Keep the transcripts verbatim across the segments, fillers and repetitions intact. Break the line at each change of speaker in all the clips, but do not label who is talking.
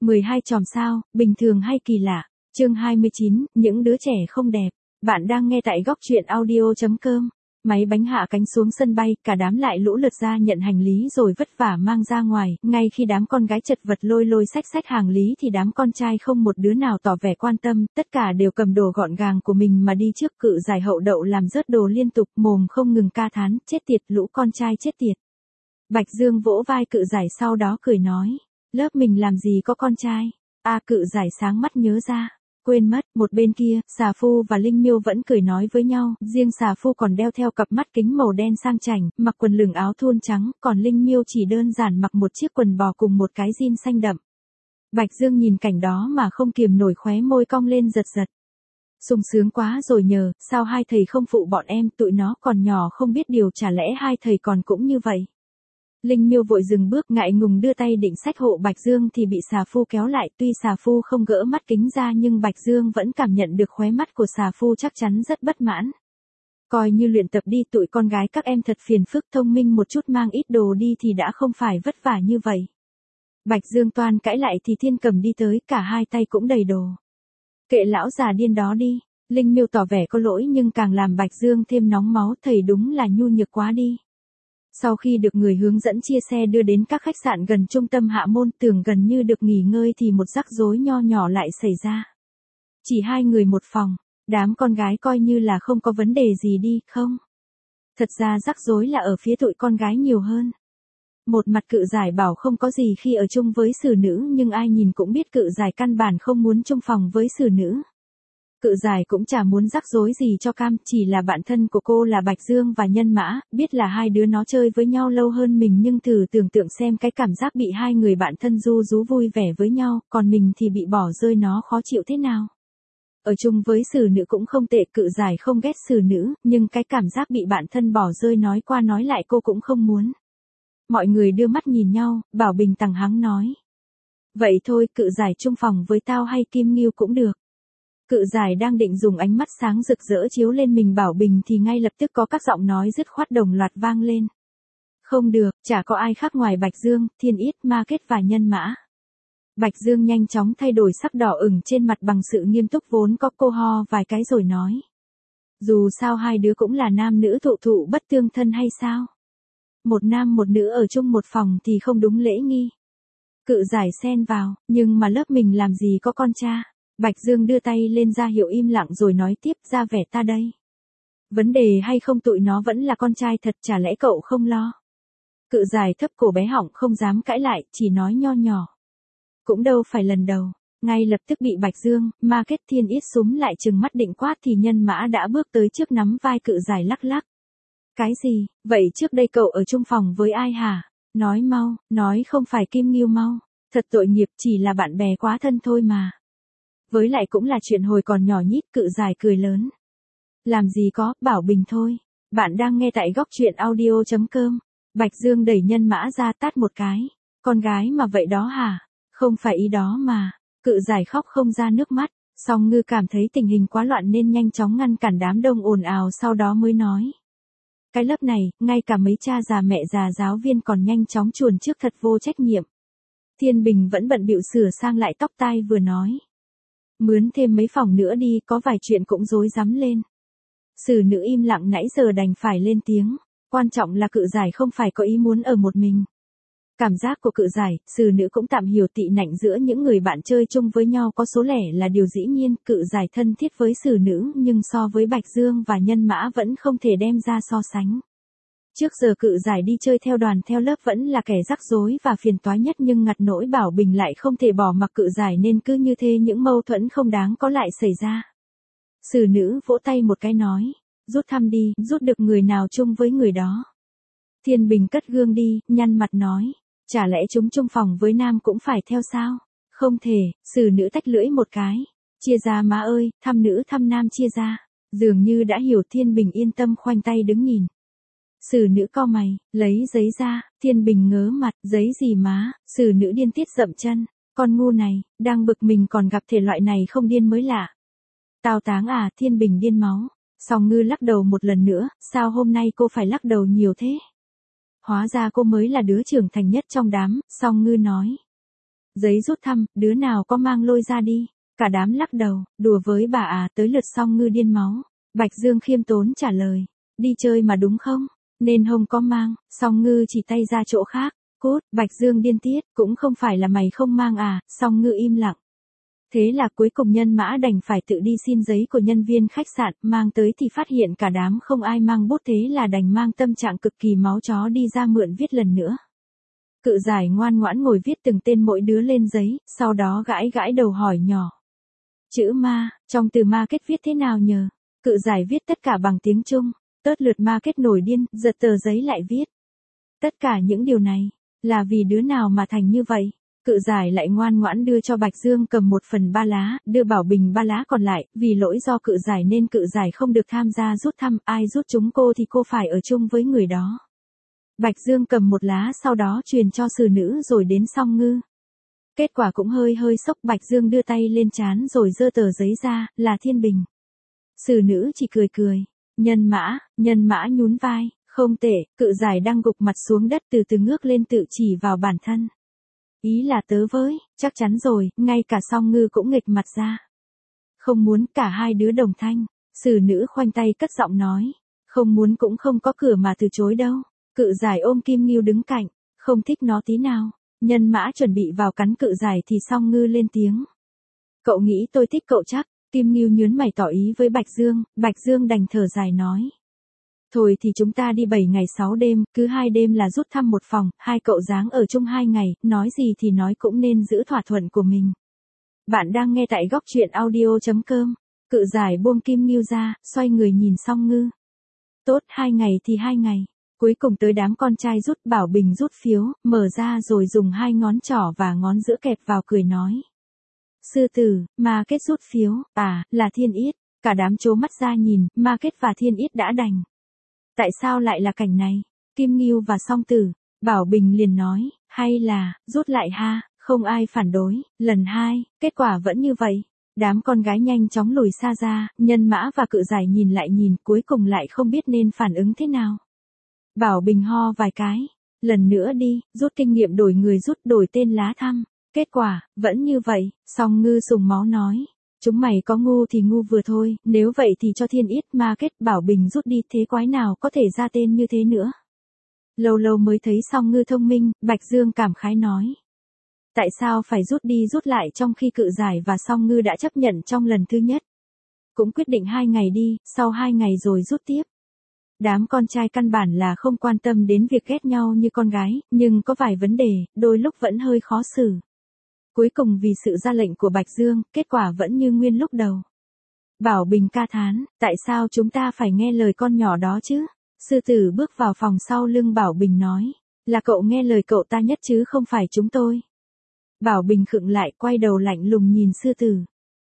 mười hai chòm sao, bình thường hay kỳ lạ. Chương hai mươi chín, những đứa trẻ không đẹp. Bạn đang nghe tại góc truyện audio chấm com. Máy bánh hạ cánh xuống sân bay, cả đám lại lũ lượt ra nhận hành lý rồi vất vả mang ra ngoài. Ngay khi đám con gái chật vật lôi lôi xách xách hàng lý thì đám con trai không một đứa nào tỏ vẻ quan tâm, tất cả đều cầm đồ gọn gàng của mình mà đi trước. Cự giải hậu đậu làm rớt đồ liên tục, mồm không ngừng ca thán, chết tiệt, lũ con trai chết tiệt. Bạch Dương vỗ vai cự giải sau đó cười nói, lớp mình làm gì có con trai. A cự giải sáng mắt nhớ ra. Quên mất, một bên kia, Xà Phu và Linh Miêu vẫn cười nói với nhau, riêng Xà Phu còn đeo theo cặp mắt kính màu đen sang chảnh, mặc quần lửng áo thun trắng, còn Linh Miêu chỉ đơn giản mặc một chiếc quần bò cùng một cái jean xanh đậm. Bạch Dương nhìn cảnh đó mà không kiềm nổi khóe môi cong lên giật giật. Sung sướng quá rồi nhờ, sao hai thầy không phụ bọn em, tụi nó còn nhỏ không biết điều, chả lẽ hai thầy còn cũng như vậy. Linh Miêu vội dừng bước ngại ngùng đưa tay định xách hộ Bạch Dương thì bị Xà Phu kéo lại, tuy Xà Phu không gỡ mắt kính ra nhưng Bạch Dương vẫn cảm nhận được khóe mắt của Xà Phu chắc chắn rất bất mãn. Coi như luyện tập đi, tụi con gái các em thật phiền phức, thông minh một chút mang ít đồ đi thì đã không phải vất vả như vậy. Bạch Dương toan cãi lại thì Thiên Cầm đi tới, cả hai tay cũng đầy đồ. Kệ lão già điên đó đi. Linh Miêu tỏ vẻ có lỗi nhưng càng làm Bạch Dương thêm nóng máu, thầy đúng là nhu nhược quá đi. Sau khi được người hướng dẫn chia xe đưa đến các khách sạn gần trung tâm Hạ Môn, tưởng gần như được nghỉ ngơi thì một rắc rối nho nhỏ lại xảy ra. Chỉ hai người một phòng, đám con gái coi như là không có vấn đề gì đi, không? Thật ra rắc rối là ở phía tụi con gái nhiều hơn. Một mặt cự giải bảo không có gì khi ở chung với xử nữ, nhưng ai nhìn cũng biết cự giải căn bản không muốn chung phòng với xử nữ. Cự giải cũng chả muốn rắc rối gì cho cam, chỉ là bạn thân của cô là Bạch Dương và Nhân Mã, biết là hai đứa nó chơi với nhau lâu hơn mình nhưng thử tưởng tượng xem cái cảm giác bị hai người bạn thân ru rú vui vẻ với nhau, còn mình thì bị bỏ rơi nó khó chịu thế nào. Ở chung với xử nữ cũng không tệ, cự giải không ghét xử nữ, nhưng cái cảm giác bị bạn thân bỏ rơi nói qua nói lại cô cũng không muốn. Mọi người đưa mắt nhìn nhau, Bảo Bình tằng hắng nói. Vậy thôi, cự giải chung phòng với tao hay Kim Ngưu cũng được. Cự giải đang định dùng ánh mắt sáng rực rỡ chiếu lên mình Bảo Bình thì ngay lập tức có các giọng nói dứt khoát đồng loạt vang lên. Không được, chả có ai khác ngoài Bạch Dương, Thiên Yết, Ma Kết và Nhân Mã. Bạch Dương nhanh chóng thay đổi sắc đỏ ửng trên mặt bằng sự nghiêm túc vốn có, cô ho vài cái rồi nói. Dù sao hai đứa cũng là nam nữ thụ thụ bất tương thân hay sao? Một nam một nữ ở chung một phòng thì không đúng lễ nghi. Cự giải xen vào, nhưng mà lớp mình làm gì có con cha. Bạch Dương đưa tay lên ra hiệu im lặng rồi nói tiếp, ra vẻ ta đây. Vấn đề hay không tụi nó vẫn là con trai thật, chả lẽ cậu không lo. Cự giải thấp cổ bé họng không dám cãi lại, chỉ nói nho nhỏ. Cũng đâu phải lần đầu. Ngay lập tức bị Bạch Dương, Ma Kết, Thiên Yết súm lại trừng mắt định quát thì Nhân Mã đã bước tới trước nắm vai cự giải lắc lắc. Cái gì, vậy trước đây cậu ở chung phòng với ai hả? Nói mau, nói không phải Kim Ngưu mau. Thật tội nghiệp, chỉ là bạn bè quá thân thôi mà. Với lại cũng là chuyện hồi còn nhỏ nhít, cự giải cười lớn. Làm gì có, Bảo Bình thôi. Bạn đang nghe tại góc truyện audio chấm com. Bạch Dương đẩy Nhân Mã ra tát một cái. Con gái mà vậy đó hả? Không phải ý đó mà. Cự giải khóc không ra nước mắt. Song Ngư cảm thấy tình hình quá loạn nên nhanh chóng ngăn cản đám đông ồn ào, sau đó mới nói. Cái lớp này, ngay cả mấy cha già mẹ già giáo viên còn nhanh chóng chuồn trước, thật vô trách nhiệm. Thiên Bình vẫn bận bịu sửa sang lại tóc tai vừa nói. Mướn thêm mấy phòng nữa đi, có vài chuyện cũng rối rắm lên. Xử nữ im lặng nãy giờ đành phải lên tiếng. Quan trọng là cự giải không phải có ý muốn ở một mình. Cảm giác của cự giải, xử nữ cũng tạm hiểu tị nạnh giữa những người bạn chơi chung với nhau có số lẻ là điều dĩ nhiên. Cự giải thân thiết với xử nữ nhưng so với Bạch Dương và Nhân Mã vẫn không thể đem ra so sánh. Trước giờ cự giải đi chơi theo đoàn theo lớp vẫn là kẻ rắc rối và phiền toái nhất, nhưng ngặt nỗi Bảo Bình lại không thể bỏ mặc cự giải nên cứ như thế những mâu thuẫn không đáng có lại xảy ra. Xử nữ vỗ tay một cái nói, rút thăm đi, rút được người nào chung với người đó. Thiên Bình cất gương đi, nhăn mặt nói, chả lẽ chúng chung phòng với nam cũng phải theo sao? Không thể, xử nữ tách lưỡi một cái, chia ra má ơi, thăm nữ thăm nam chia ra. Dường như đã hiểu, Thiên Bình yên tâm khoanh tay đứng nhìn. Xử nữ cau mày, lấy giấy ra, Thiên Bình ngớ mặt, giấy gì má, xử nữ điên tiết dậm chân, con ngu này, đang bực mình còn gặp thể loại này không điên mới lạ. Tào táng à, Thiên Bình điên máu. Song Ngư lắc đầu một lần nữa, sao hôm nay cô phải lắc đầu nhiều thế? Hóa ra cô mới là đứa trưởng thành nhất trong đám, Song Ngư nói. Giấy rút thăm, đứa nào có mang lôi ra đi. Cả đám lắc đầu, đùa với bà à, tới lượt Song Ngư điên máu. Bạch Dương khiêm tốn trả lời, đi chơi mà đúng không? Nên không có mang. Song Ngư chỉ tay ra chỗ khác. Cốt, Bạch Dương điên tiết, cũng không phải là mày không mang à. Song Ngư im lặng. Thế là cuối cùng Nhân Mã đành phải tự đi xin giấy của nhân viên khách sạn, mang tới thì phát hiện cả đám không ai mang bút, thế là đành mang tâm trạng cực kỳ máu chó đi ra mượn viết lần nữa. Cự Giải ngoan ngoãn ngồi viết từng tên mỗi đứa lên giấy, sau đó gãi gãi đầu hỏi nhỏ. Chữ ma, trong từ ma kết viết thế nào nhờ? Cự Giải viết tất cả bằng tiếng Trung. Tớt lượt ma kết nổi điên, giật tờ giấy lại viết. Tất cả những điều này, là vì đứa nào mà thành như vậy? Cự Giải lại ngoan ngoãn đưa cho Bạch Dương cầm một phần ba lá, đưa Bảo Bình ba lá còn lại, vì lỗi do Cự Giải nên Cự Giải không được tham gia rút thăm, ai rút chúng cô thì cô phải ở chung với người đó. Bạch Dương cầm một lá sau đó truyền cho Sử Nữ rồi đến Song Ngư. Kết quả cũng hơi hơi sốc, Bạch Dương đưa tay lên trán rồi giơ tờ giấy ra, là Thiên Bình. Sử Nữ chỉ cười cười. Nhân Mã, Nhân Mã nhún vai, không tệ. Cự Giải đang gục mặt xuống đất từ từ ngước lên tự chỉ vào bản thân. Ý là tớ với, chắc chắn rồi, ngay cả Song Ngư cũng nghịch mặt ra. Không muốn, cả hai đứa đồng thanh. Sử Nữ khoanh tay cất giọng nói. Không muốn cũng không có cửa mà từ chối đâu. Cự Giải ôm Kim Ngưu đứng cạnh, không thích nó tí nào. Nhân Mã chuẩn bị vào cắn Cự Giải thì Song Ngư lên tiếng. Cậu nghĩ tôi thích cậu chắc? Kim Ngưu nhớn mày tỏ ý với Bạch Dương, Bạch Dương đành thở dài nói. Thôi thì chúng ta đi bảy ngày sáu đêm, cứ hai đêm là rút thăm một phòng, hai cậu dáng ở chung hai ngày, nói gì thì nói cũng nên giữ thỏa thuận của mình. Bạn đang nghe tại góc truyện audio chấm com. Cự Giải buông Kim Ngưu ra, xoay người nhìn Song Ngư. Tốt, hai ngày thì hai ngày. Cuối cùng tới đám con trai rút, Bảo Bình rút phiếu, mở ra rồi dùng hai ngón trỏ và ngón giữa kẹp vào cười nói. Sư tử, ma kết rút phiếu, à, là Thiên Yết. Cả đám trố mắt ra nhìn, ma kết và Thiên Yết đã đành. Tại sao lại là cảnh này? Kim Ngưu và Song Tử. Bảo Bình liền nói, hay là, rút lại ha, không ai phản đối. Lần hai, kết quả vẫn như vậy. Đám con gái nhanh chóng lùi xa ra, Nhân Mã và Cự Giải nhìn lại nhìn, cuối cùng lại không biết nên phản ứng thế nào. Bảo Bình ho vài cái. Lần nữa đi, rút kinh nghiệm đổi người rút, đổi tên lá thăm. Kết quả, vẫn như vậy. Song Ngư sùng máu nói. Chúng mày có ngu thì ngu vừa thôi, nếu vậy thì cho Thiên Yết ma kết. Bảo Bình rút đi, thế quái nào có thể ra tên như thế nữa. Lâu lâu mới thấy Song Ngư thông minh, Bạch Dương cảm khái nói. Tại sao phải rút đi rút lại trong khi Cự Giải và Song Ngư đã chấp nhận trong lần thứ nhất. Cũng quyết định hai ngày đi, sau hai ngày rồi rút tiếp. Đám con trai căn bản là không quan tâm đến việc ghét nhau như con gái, nhưng có vài vấn đề, đôi lúc vẫn hơi khó xử. Cuối cùng vì sự ra lệnh của Bạch Dương, kết quả vẫn như nguyên lúc đầu. Bảo Bình ca thán, tại sao chúng ta phải nghe lời con nhỏ đó chứ? Sư Tử bước vào phòng sau lưng Bảo Bình nói, là cậu nghe lời cậu ta nhất chứ không phải chúng tôi. Bảo Bình khựng lại, quay đầu lạnh lùng nhìn Sư Tử.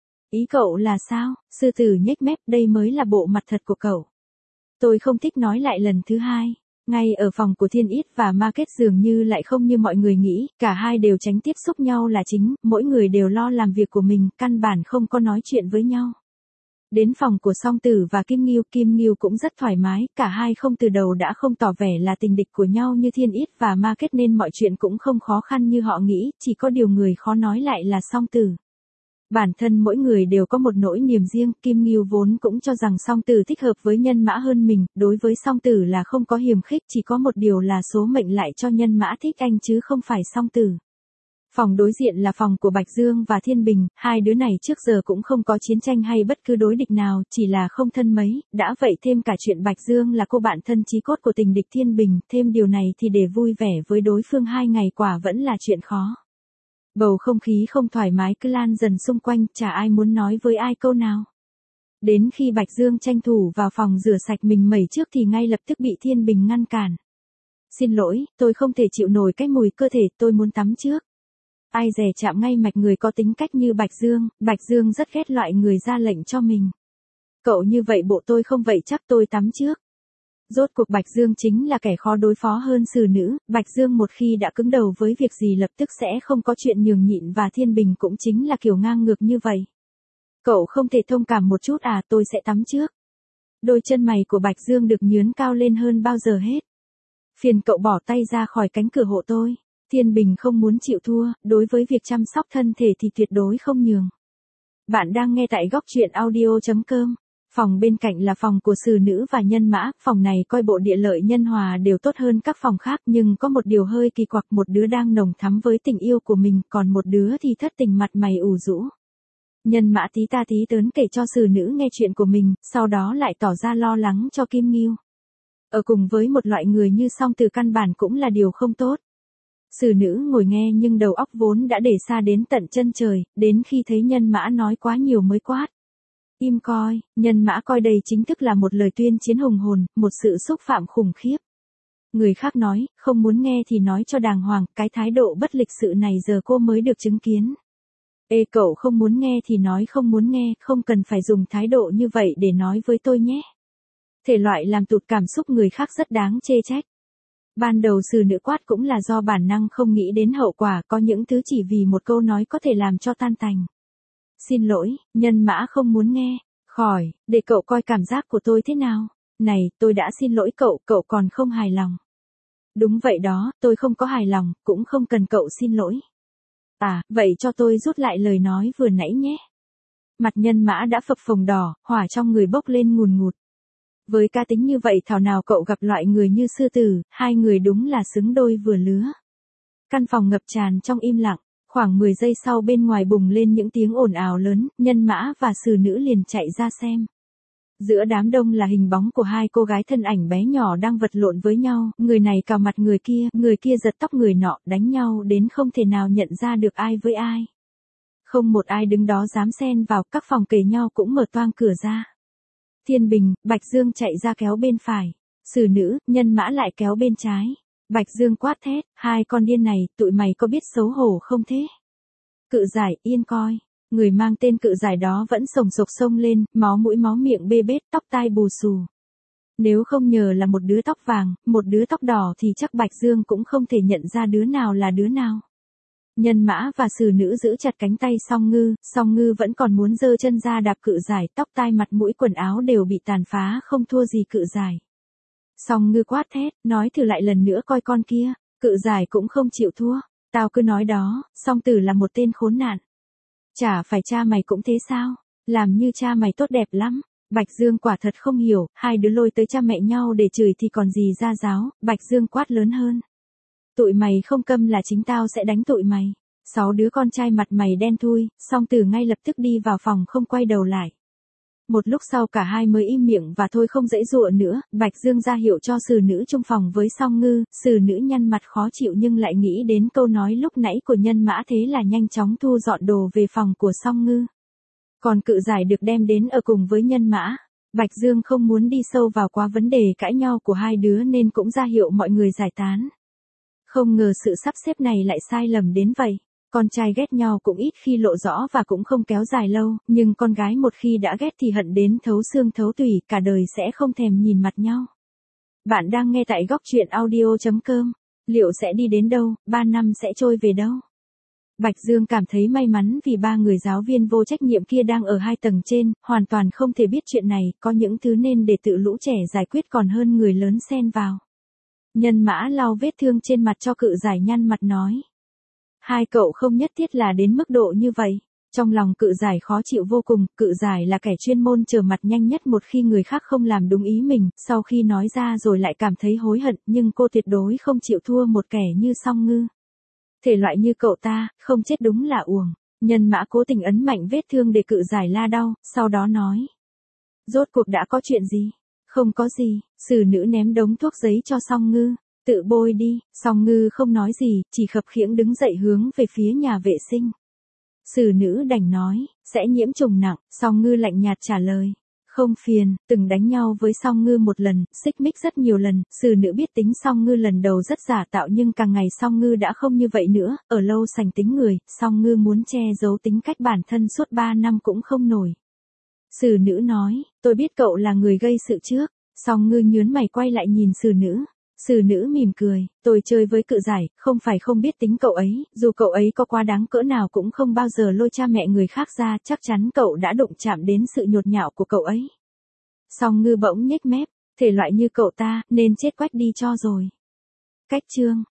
Ý cậu là sao? Sư Tử nhếch mép, đây mới là bộ mặt thật của cậu. Tôi không thích nói lại lần thứ hai. Ngay ở phòng của Thiên Yết và Ma Kết dường như lại không như mọi người nghĩ, cả hai đều tránh tiếp xúc nhau là chính, mỗi người đều lo làm việc của mình, căn bản không có nói chuyện với nhau. Đến phòng của Song Tử và Kim Ngưu, Kim Ngưu cũng rất thoải mái, cả hai không từ đầu đã không tỏ vẻ là tình địch của nhau như Thiên Yết và Ma Kết nên mọi chuyện cũng không khó khăn như họ nghĩ, chỉ có điều người khó nói lại là Song Tử. Bản thân mỗi người đều có một nỗi niềm riêng, Kim Ngưu vốn cũng cho rằng Song Tử thích hợp với Nhân Mã hơn mình, đối với Song Tử là không có hiềm khích, chỉ có một điều là số mệnh lại cho Nhân Mã thích anh chứ không phải Song Tử. Phòng đối diện là phòng của Bạch Dương và Thiên Bình, hai đứa này trước giờ cũng không có chiến tranh hay bất cứ đối địch nào, chỉ là không thân mấy, đã vậy thêm cả chuyện Bạch Dương là cô bạn thân chí cốt của tình địch Thiên Bình, thêm điều này thì để vui vẻ với đối phương hai ngày quả vẫn là chuyện khó. Bầu không khí không thoải mái cứ lan dần xung quanh, chả ai muốn nói với ai câu nào. Đến khi Bạch Dương tranh thủ vào phòng rửa sạch mình mẩy trước thì ngay lập tức bị Thiên Bình ngăn cản. Xin lỗi, tôi không thể chịu nổi cái mùi cơ thể, tôi muốn tắm trước. Ai dè chạm ngay mạch người có tính cách như Bạch Dương, Bạch Dương rất ghét loại người ra lệnh cho mình. Cậu như vậy bộ tôi không vậy chắc tôi tắm trước. Rốt cuộc Bạch Dương chính là kẻ khó đối phó hơn Sử Nữ, Bạch Dương một khi đã cứng đầu với việc gì lập tức sẽ không có chuyện nhường nhịn và Thiên Bình cũng chính là kiểu ngang ngược như vậy. Cậu không thể thông cảm một chút à, tôi sẽ tắm trước. Đôi chân mày của Bạch Dương được nhướn cao lên hơn bao giờ hết. Phiền cậu bỏ tay ra khỏi cánh cửa hộ tôi. Thiên Bình không muốn chịu thua, đối với việc chăm sóc thân thể thì tuyệt đối không nhường. Bạn đang nghe tại góc truyện audio chấm com. Phòng bên cạnh là phòng của Sử Nữ và Nhân Mã, phòng này coi bộ địa lợi nhân hòa đều tốt hơn các phòng khác, nhưng có một điều hơi kỳ quặc, một đứa đang nồng thắm với tình yêu của mình, còn một đứa thì thất tình mặt mày ủ rũ. Nhân Mã tí ta tí tớn kể cho Sử Nữ nghe chuyện của mình, sau đó lại tỏ ra lo lắng cho Kim Ngưu. Ở cùng với một loại người như Song Từ căn bản cũng là điều không tốt. Sử Nữ ngồi nghe nhưng đầu óc vốn đã để xa đến tận chân trời, đến khi thấy Nhân Mã nói quá nhiều mới quát. Im coi, Nhân Mã coi đây chính thức là một lời tuyên chiến hùng hồn, một sự xúc phạm khủng khiếp. Người khác nói, không muốn nghe thì nói cho đàng hoàng, cái thái độ bất lịch sự này giờ cô mới được chứng kiến. Ê cậu không muốn nghe thì nói không muốn nghe, không cần phải dùng thái độ như vậy để nói với tôi nhé. Thể loại làm tụt cảm xúc người khác rất đáng chê trách. Ban đầu Sử Nữ quát cũng là do bản năng không nghĩ đến hậu quả, có những thứ chỉ vì một câu nói có thể làm cho tan tành. Xin lỗi, Nhân Mã không muốn nghe. Khỏi, để cậu coi cảm giác của tôi thế nào. Này, tôi đã xin lỗi cậu, cậu còn không hài lòng. Đúng vậy đó, tôi không có hài lòng, cũng không cần cậu xin lỗi. À, vậy cho tôi rút lại lời nói vừa nãy nhé. Mặt Nhân Mã đã phập phồng đỏ, hỏa trong người bốc lên ngùn ngụt. Với cá tính như vậy thảo nào cậu gặp loại người như Sư Tử, hai người đúng là xứng đôi vừa lứa. Căn phòng ngập tràn trong im lặng, khoảng mười giây sau bên ngoài bùng lên những tiếng ồn ào lớn, Nhân Mã và Sử Nữ liền chạy ra xem. Giữa đám đông là hình bóng của hai cô gái thân ảnh bé nhỏ đang vật lộn với nhau, người này cào mặt người kia, người kia giật tóc người nọ, đánh nhau đến không thể nào nhận ra được ai với ai. Không một ai đứng đó dám xen vào, các phòng kề nhau cũng mở toang cửa ra. Thiên Bình, Bạch Dương chạy ra kéo bên phải, Sử Nữ, Nhân Mã lại kéo bên trái. Bạch Dương quát thét, hai con điên này, tụi mày có biết xấu hổ không thế? Cự Giải, yên coi. Người mang tên Cự Giải đó vẫn sồng sộc xông lên, máu mũi máu miệng bê bết, tóc tai bù xù. Nếu không nhờ là một đứa tóc vàng, một đứa tóc đỏ thì chắc Bạch Dương cũng không thể nhận ra đứa nào là đứa nào. Nhân Mã và Sử Nữ giữ chặt cánh tay Song Ngư, Song Ngư vẫn còn muốn giơ chân ra đạp Cự Giải, tóc tai mặt mũi quần áo đều bị tàn phá không thua gì Cự Giải. Song Ngư quát thét, nói thử lại lần nữa coi con kia. Cự Giải cũng không chịu thua. Tao cứ nói đó, Song Tử là một tên khốn nạn. Chả phải cha mày cũng thế sao? Làm như cha mày tốt đẹp lắm. Bạch Dương quả thật không hiểu, hai đứa lôi tới cha mẹ nhau để chửi thì còn gì ra giáo. Bạch Dương quát lớn hơn. Tụi mày không câm là chính tao sẽ đánh tụi mày. Sáu đứa con trai mặt mày đen thui, Song Tử ngay lập tức đi vào phòng không quay đầu lại. Một lúc sau cả hai mới im miệng và thôi không dãy dụa nữa, Bạch Dương ra hiệu cho Sử Nữ chung phòng với Song Ngư, Sử Nữ nhăn mặt khó chịu nhưng lại nghĩ đến câu nói lúc nãy của Nhân Mã thế là nhanh chóng thu dọn đồ về phòng của Song Ngư. Còn Cự Giải được đem đến ở cùng với Nhân Mã. Bạch Dương không muốn đi sâu vào quá vấn đề cãi nhau của hai đứa nên cũng ra hiệu mọi người giải tán. Không ngờ sự sắp xếp này lại sai lầm đến vậy. Con trai ghét nhau cũng ít khi lộ rõ và cũng không kéo dài lâu, nhưng con gái một khi đã ghét thì hận đến thấu xương thấu tủy, cả đời sẽ không thèm nhìn mặt nhau. Bạn đang nghe tại góc truyện audio chấm com. Liệu sẽ đi đến đâu, ba năm sẽ trôi về đâu? Bạch Dương cảm thấy may mắn vì ba người giáo viên vô trách nhiệm kia đang ở hai tầng trên, hoàn toàn không thể biết chuyện này, có những thứ nên để tự lũ trẻ giải quyết còn hơn người lớn xen vào. Nhân Mã lau vết thương trên mặt cho Cự Giải nhăn mặt nói. Hai cậu không nhất thiết là đến mức độ như vậy. Trong lòng Cự Giải khó chịu vô cùng, Cự Giải là kẻ chuyên môn trở mặt nhanh nhất một khi người khác không làm đúng ý mình, sau khi nói ra rồi lại cảm thấy hối hận, nhưng cô tuyệt đối không chịu thua một kẻ như Song Ngư. Thể loại như cậu ta, không chết đúng là uổng. Nhân Mã cố tình ấn mạnh vết thương để Cự Giải la đau, sau đó nói. Rốt cuộc đã có chuyện gì? Không có gì, Sử Nữ ném đống thuốc giấy cho Song Ngư. Tự bôi đi. Song Ngư không nói gì, chỉ khập khiễng đứng dậy hướng về phía nhà vệ sinh. Sử Nữ đành nói, sẽ nhiễm trùng nặng, Song Ngư lạnh nhạt trả lời. Không phiền, từng đánh nhau với Song Ngư một lần, xích mích rất nhiều lần, Sử Nữ biết tính Song Ngư lần đầu rất giả tạo nhưng càng ngày Song Ngư đã không như vậy nữa, ở lâu sành tính người, Song Ngư muốn che giấu tính cách bản thân suốt ba năm cũng không nổi. Sử Nữ nói, tôi biết cậu là người gây sự trước. Song Ngư nhớn mày quay lại nhìn Sử Nữ. Sử Nữ mỉm cười, tôi chơi với Cự Giải, không phải không biết tính cậu ấy, dù cậu ấy có quá đáng cỡ nào cũng không bao giờ lôi cha mẹ người khác ra, chắc chắn cậu đã đụng chạm đến sự nhột nhạo của cậu ấy. Song Ngư bỗng nhếch mép, thể loại như cậu ta, nên chết quách đi cho rồi. Cách chương